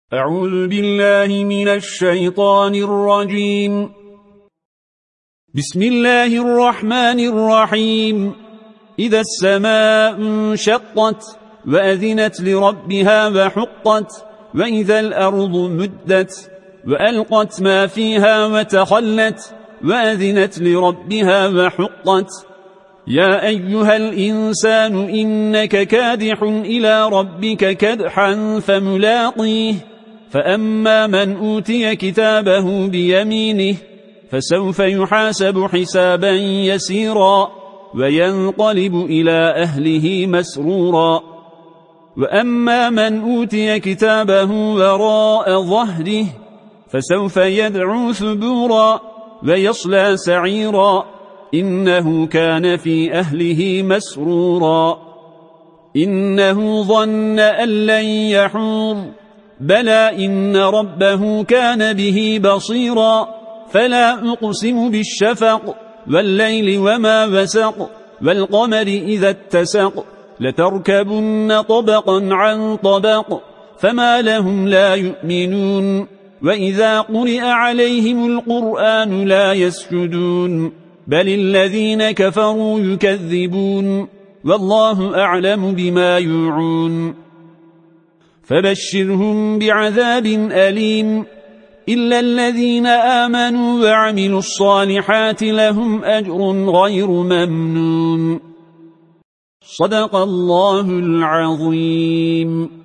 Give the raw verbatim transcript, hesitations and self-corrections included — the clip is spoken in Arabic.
أعوذ بالله من الشيطان الرجيم. بسم الله الرحمن الرحيم. إذا السماء انشقت وأذنت لربها وحقت وإذا الأرض مدت وألقت ما فيها وتخلت وأذنت لربها وحقت. يا أيها الإنسان إنك كادح إلى ربك كدحا فملاقيه فأما من أوتي كتابه بيمينه فسوف يحاسب حسابا يسيرا وينقلب إلى أهله مسرورا. وأما من أوتي كتابه وراء ظهره فسوف يدعو ثبورا ويصلى سعيرا إنه كان في أهله مسرورا. إنه ظن أن لن يحور بلى إن ربه كان به بصيرا. فلا أقسم بالشفق والليل وما وسق والقمر إذا اتسق لتركبن طبقا عن طبق فما لهم لا يؤمنون. وإذا قرئ عليهم القرآن لا يسجدون بل الذين كفروا يكذبون والله أعلم بما يوعون. فبشرهم بعذاب أليم إلا الذين آمنوا وعملوا الصالحات لهم أجر غير ممنون. صدق الله العظيم.